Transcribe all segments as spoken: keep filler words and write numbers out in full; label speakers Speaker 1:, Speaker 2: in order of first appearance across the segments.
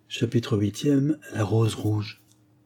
Speaker 1: Chapitre huitième. La rose rouge.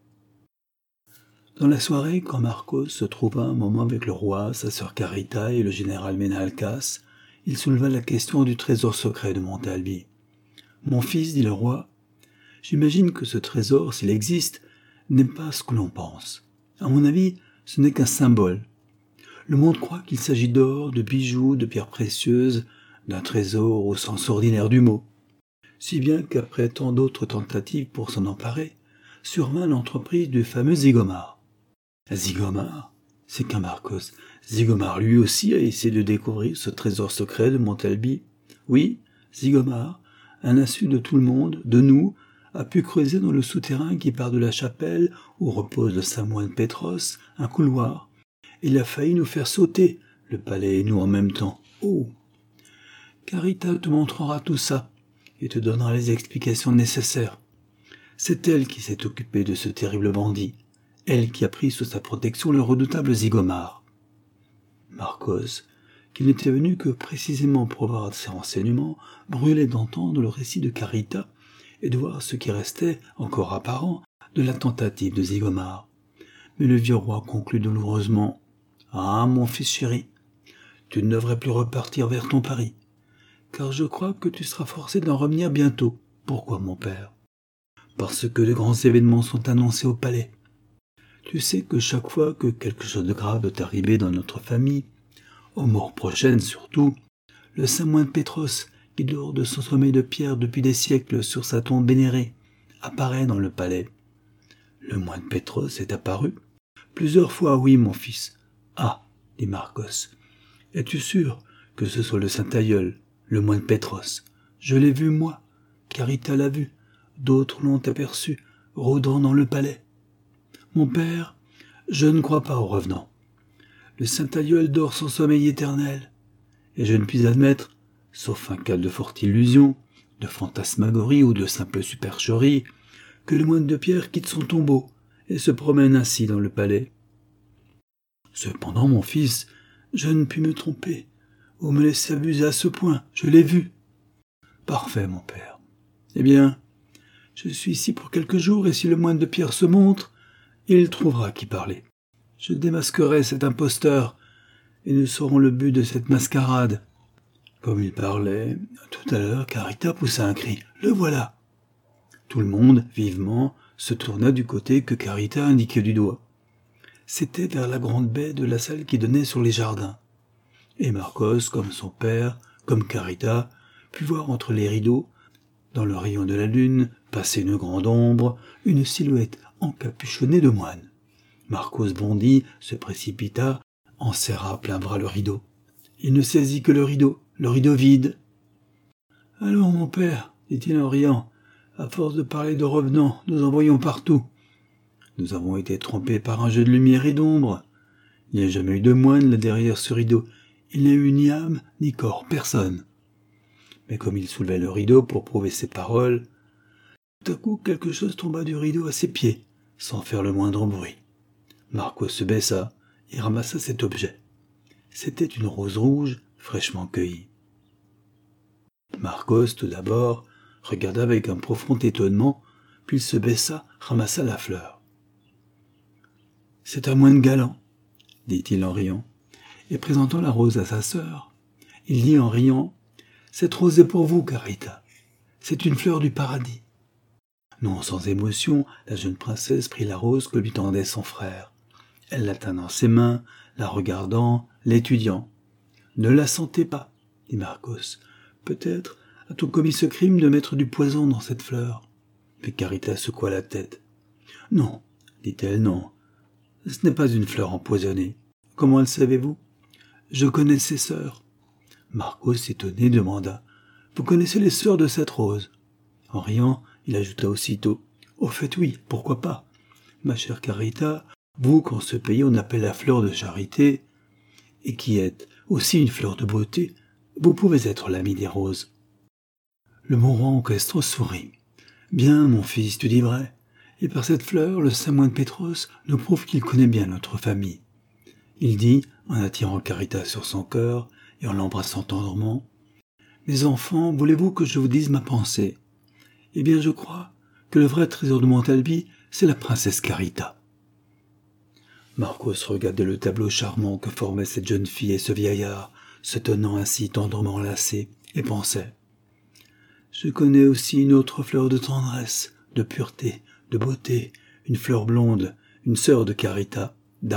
Speaker 1: Dans la soirée, quand Marcos se trouva un moment avec le roi, sa sœur Carita et le général Menalcas, il souleva la question du trésor secret de Montalbi. « Mon fils, dit le roi, j'imagine que ce trésor, s'il existe, n'est pas ce que l'on pense. À mon avis, ce n'est qu'un symbole. Le monde croit qu'il s'agit d'or, de bijoux, de pierres précieuses, d'un trésor au sens ordinaire du mot. Si bien qu'après tant d'autres tentatives pour s'en emparer, survint l'entreprise du fameux Zigomar. Zigomar, c'est qu'un Marcos. Zigomar lui aussi a essayé de découvrir ce trésor secret de Montalbi. Oui, Zigomar, à l'insu de tout le monde, de nous, a pu creuser dans le souterrain qui part de la chapelle où repose le saint moine Pétros un couloir. Il a failli nous faire sauter, le palais et nous en même temps. Oh! Carita te montrera tout ça et te donnera les explications nécessaires. C'est elle qui s'est occupée de ce terrible bandit, elle qui a pris sous sa protection le redoutable Zigomar. Marcos, qui n'était venu que précisément pour avoir ses renseignements, brûlait d'entendre le récit de Carita et de voir ce qui restait, encore apparent, de la tentative de Zigomar. Mais le vieux roi conclut douloureusement. « Ah, mon fils chéri, tu ne devrais plus repartir vers ton Paris, car je crois que tu seras forcé d'en revenir bientôt. Pourquoi, mon père ? Parce que de grands événements sont annoncés au palais. Tu sais que chaque fois que quelque chose de grave doit arriver dans notre famille, aux morts prochaines surtout, le saint moine Pétros, qui dort de son sommeil de pierre depuis des siècles sur sa tombe vénérée, apparaît dans le palais. Le moine Pétros est apparu. Plusieurs fois, oui, mon fils. Ah, dit Marcos, es-tu sûr que ce soit le saint aïeul, le moine Pétros? Je l'ai vu, moi. Carita l'a vu. D'autres l'ont aperçu, rôdant dans le palais. Mon père, je ne crois pas aux revenants. Le saint aïeul dort son sommeil éternel, et je ne puis admettre, sauf un cas de forte illusion, de fantasmagorie ou de simple supercherie, que le moine de pierre quitte son tombeau et se promène ainsi dans le palais. Cependant, mon fils, je ne puis me tromper. Vous me laissez abuser à ce point, je l'ai vu. Parfait, mon père. Eh bien, je suis ici pour quelques jours, et si le moine de pierre se montre, il trouvera qui parler. Je démasquerai cet imposteur, et nous saurons le but de cette mascarade. Comme il parlait, tout à l'heure, Carita poussa un cri. Le voilà. Tout le monde, vivement, se tourna du côté que Carita indiquait du doigt. C'était vers la grande baie de la salle qui donnait sur les jardins. Et Marcos, comme son père, comme Carita, put voir entre les rideaux, dans le rayon de la lune, passer une grande ombre, une silhouette encapuchonnée de moine. Marcos bondit, se précipita, en serra à plein bras le rideau. Il ne saisit que le rideau, le rideau vide. « Allons, mon père, dit-il en riant, à force de parler de revenants, nous en voyons partout. Nous avons été trompés par un jeu de lumière et d'ombre. Il n'y a jamais eu de moine là derrière ce rideau. Il n'y a eu ni âme, ni corps, personne. » Mais comme il soulevait le rideau pour prouver ses paroles, tout à coup quelque chose tomba du rideau à ses pieds, sans faire le moindre bruit. Marcos se baissa et ramassa cet objet. C'était une rose rouge fraîchement cueillie. Marcos, tout d'abord, regarda avec un profond étonnement, puis il se baissa, ramassa la fleur. « C'est un moine galant, » dit-il en riant, et présentant la rose à sa sœur, il dit en riant, « Cette rose est pour vous, Carita. C'est une fleur du paradis. » Non sans émotion, la jeune princesse prit la rose que lui tendait son frère. Elle la tint dans ses mains, la regardant, l'étudiant. « Ne la sentez pas, » dit Marcos. « Peut-être a-t-on commis ce crime de mettre du poison dans cette fleur. » Mais Carita secoua la tête. « Non, dit-elle, non. Ce n'est pas une fleur empoisonnée. Comment le savez-vous ? Je connais ses sœurs. » Marcos, étonné, demanda. « Vous connaissez les sœurs de cette rose ?» En riant, il ajouta aussitôt. « Au fait, oui, pourquoi pas ? Ma chère Carita, vous qu'en ce pays on appelle la fleur de charité, et qui êtes aussi une fleur de beauté, vous pouvez être l'ami des roses. » Le mourant Castro sourit. « Bien, mon fils, tu dis vrai. Et par cette fleur, le saint moine Pétros nous prouve qu'il connaît bien notre famille. » Il dit, en attirant Carita sur son cœur et en l'embrassant tendrement, « Mes enfants, voulez-vous que je vous dise ma pensée ? Eh bien, je crois que le vrai trésor de Montalbi, c'est la princesse Carita. Marcos regardait le tableau charmant que formaient cette jeune fille et ce vieillard, se tenant ainsi tendrement enlacés, et pensait « Je connais aussi une autre fleur de tendresse, de pureté, de beauté, une fleur blonde, une sœur de Carita, Darling. »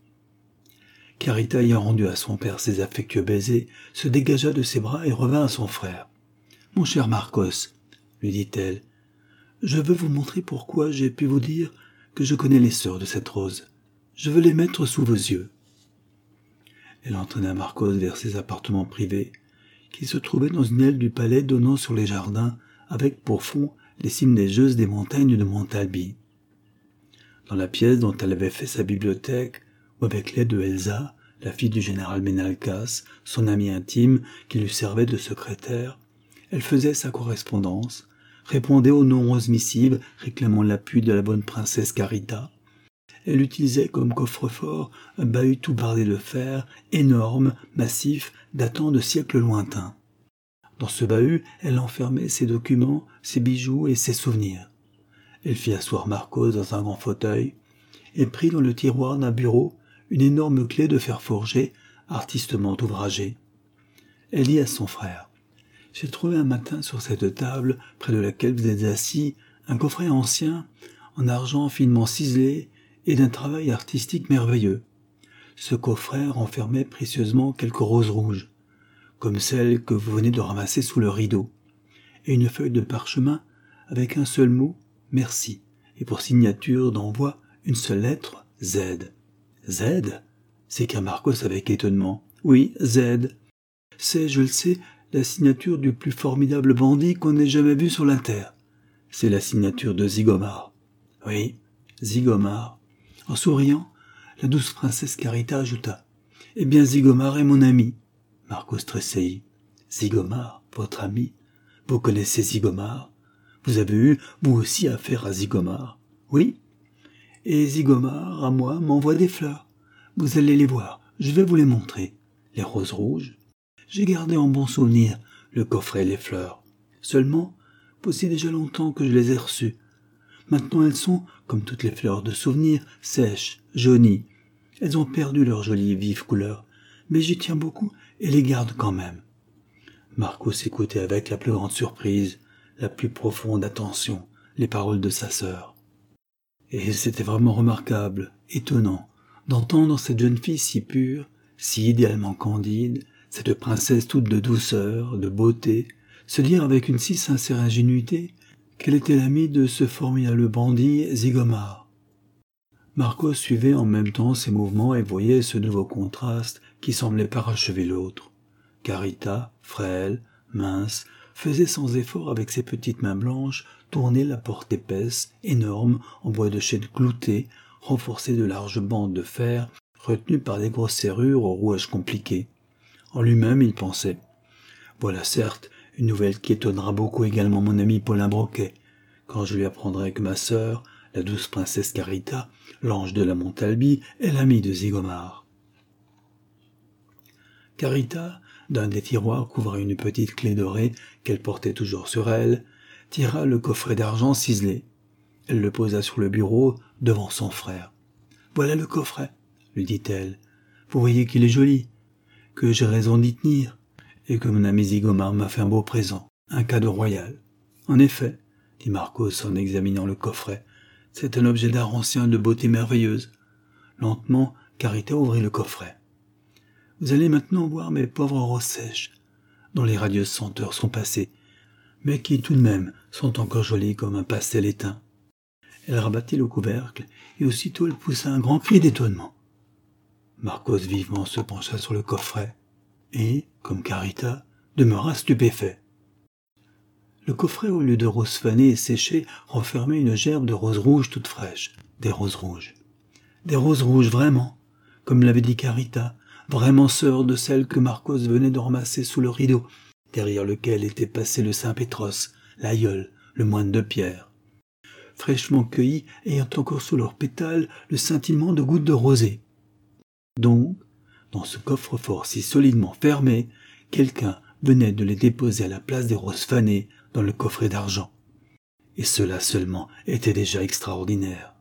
Speaker 1: Carita, ayant rendu à son père ses affectueux baisers, se dégagea de ses bras et revint à son frère. « Mon cher Marcos, lui dit-elle, je veux vous montrer pourquoi j'ai pu vous dire que je connais les sœurs de cette rose. Je veux les mettre sous vos yeux. » Elle entraîna Marcos vers ses appartements privés, qui se trouvaient dans une aile du palais donnant sur les jardins, avec pour fond les cimes neigeuses des montagnes de Montalbi. Dans la pièce dont elle avait fait sa bibliothèque, où avec l'aide de Elsa, la fille du général Menalcas, son amie intime, qui lui servait de secrétaire, elle faisait sa correspondance, répondait aux nombreuses missives réclamant l'appui de la bonne princesse Carita. Elle utilisait comme coffre-fort un bahut tout bardé de fer, énorme, massif, datant de siècles lointains. Dans ce bahut, elle enfermait ses documents, ses bijoux et ses souvenirs. Elle fit asseoir Marcos dans un grand fauteuil et prit dans le tiroir d'un bureau une énorme clé de fer forgé, artistement ouvragée. Elle dit à son frère « J'ai trouvé un matin sur cette table, près de laquelle vous êtes assis, un coffret ancien, en argent finement ciselé et d'un travail artistique merveilleux. Ce coffret renfermait précieusement quelques roses rouges, comme celles que vous venez de ramasser sous le rideau, et une feuille de parchemin avec un seul mot, merci, et pour signature d'envoi, une seule lettre, Z. Z? S'écria Marcos avec étonnement. Oui, Z. C'est, je le sais, la signature du plus formidable bandit qu'on ait jamais vu sur la terre. C'est la signature de Zigomar. Oui, Zigomar. En souriant, la douce princesse Carita ajouta « Eh bien, Zigomar est mon ami. » Marcos tressaillit. « Zigomar, votre ami? Vous connaissez Zigomar? Vous avez eu, vous aussi, affaire à Zigomar? Oui? Et Zigomar, à moi, m'envoie des fleurs. Vous allez les voir, je vais vous les montrer. Les roses rouges. J'ai gardé en bon souvenir le coffret et les fleurs. Seulement, voici déjà longtemps que je les ai reçues. Maintenant elles sont, comme toutes les fleurs de souvenir, sèches, jaunies. Elles ont perdu leur jolie vive couleur, mais j'y tiens beaucoup et les garde quand même. » Marcos écoutait avec la plus grande surprise, la plus profonde attention, les paroles de sa sœur. Et c'était vraiment remarquable, étonnant, d'entendre cette jeune fille si pure, si idéalement candide, cette princesse toute de douceur, de beauté, se dire avec une si sincère ingénuité qu'elle était l'amie de ce formidable bandit Zigomar. Marcos suivait en même temps ses mouvements et voyait ce nouveau contraste qui semblait parachever l'autre. Carita, frêle, mince, faisait sans effort avec ses petites mains blanches tourner la porte épaisse, énorme, en bois de chêne clouté, renforcée de larges bandes de fer, retenues par des grosses serrures aux rouages compliqués. En lui-même, il pensait « Voilà certes une nouvelle qui étonnera beaucoup également mon ami Paulin Broquet, quand je lui apprendrai que ma sœur, la douce princesse Carita, l'ange de la Montalbi, est l'amie de Zigomar. » Carita, d'un des tiroirs couvrant une petite clé dorée qu'elle portait toujours sur elle, tira le coffret d'argent ciselé. Elle le posa sur le bureau devant son frère. « Voilà le coffret, » lui dit-elle. « Vous voyez qu'il est joli, que j'ai raison d'y tenir, et que mon ami Zigomar m'a fait un beau présent, un cadeau royal. » « En effet, » dit Marcos en examinant le coffret, « c'est un objet d'art ancien de beauté merveilleuse. » Lentement, Carita ouvrit le coffret. « Vous allez maintenant voir mes pauvres roses sèches, dont les radieuses senteurs sont passées, mais qui tout de même sont encore jolies comme un pastel éteint. » Elle rabattit le couvercle, et aussitôt elle poussa un grand cri d'étonnement. Marcos vivement se pencha sur le coffret, et, comme Carita, demeura stupéfait. Le coffret, au lieu de roses fanées et séchées, renfermait une gerbe de roses rouges toutes fraîches, des roses rouges. Des roses rouges, vraiment, comme l'avait dit Carita, vraiment sœur de celle que Marcos venait de ramasser sous le rideau, derrière lequel était passé le saint Pétros, l'aïeul, le moine de pierre. Fraîchement cueillis, ayant encore sous leurs pétales le scintillement de gouttes de rosée. Donc, dans ce coffre-fort si solidement fermé, quelqu'un venait de les déposer à la place des roses fanées dans le coffret d'argent. et cela seulement était déjà extraordinaire.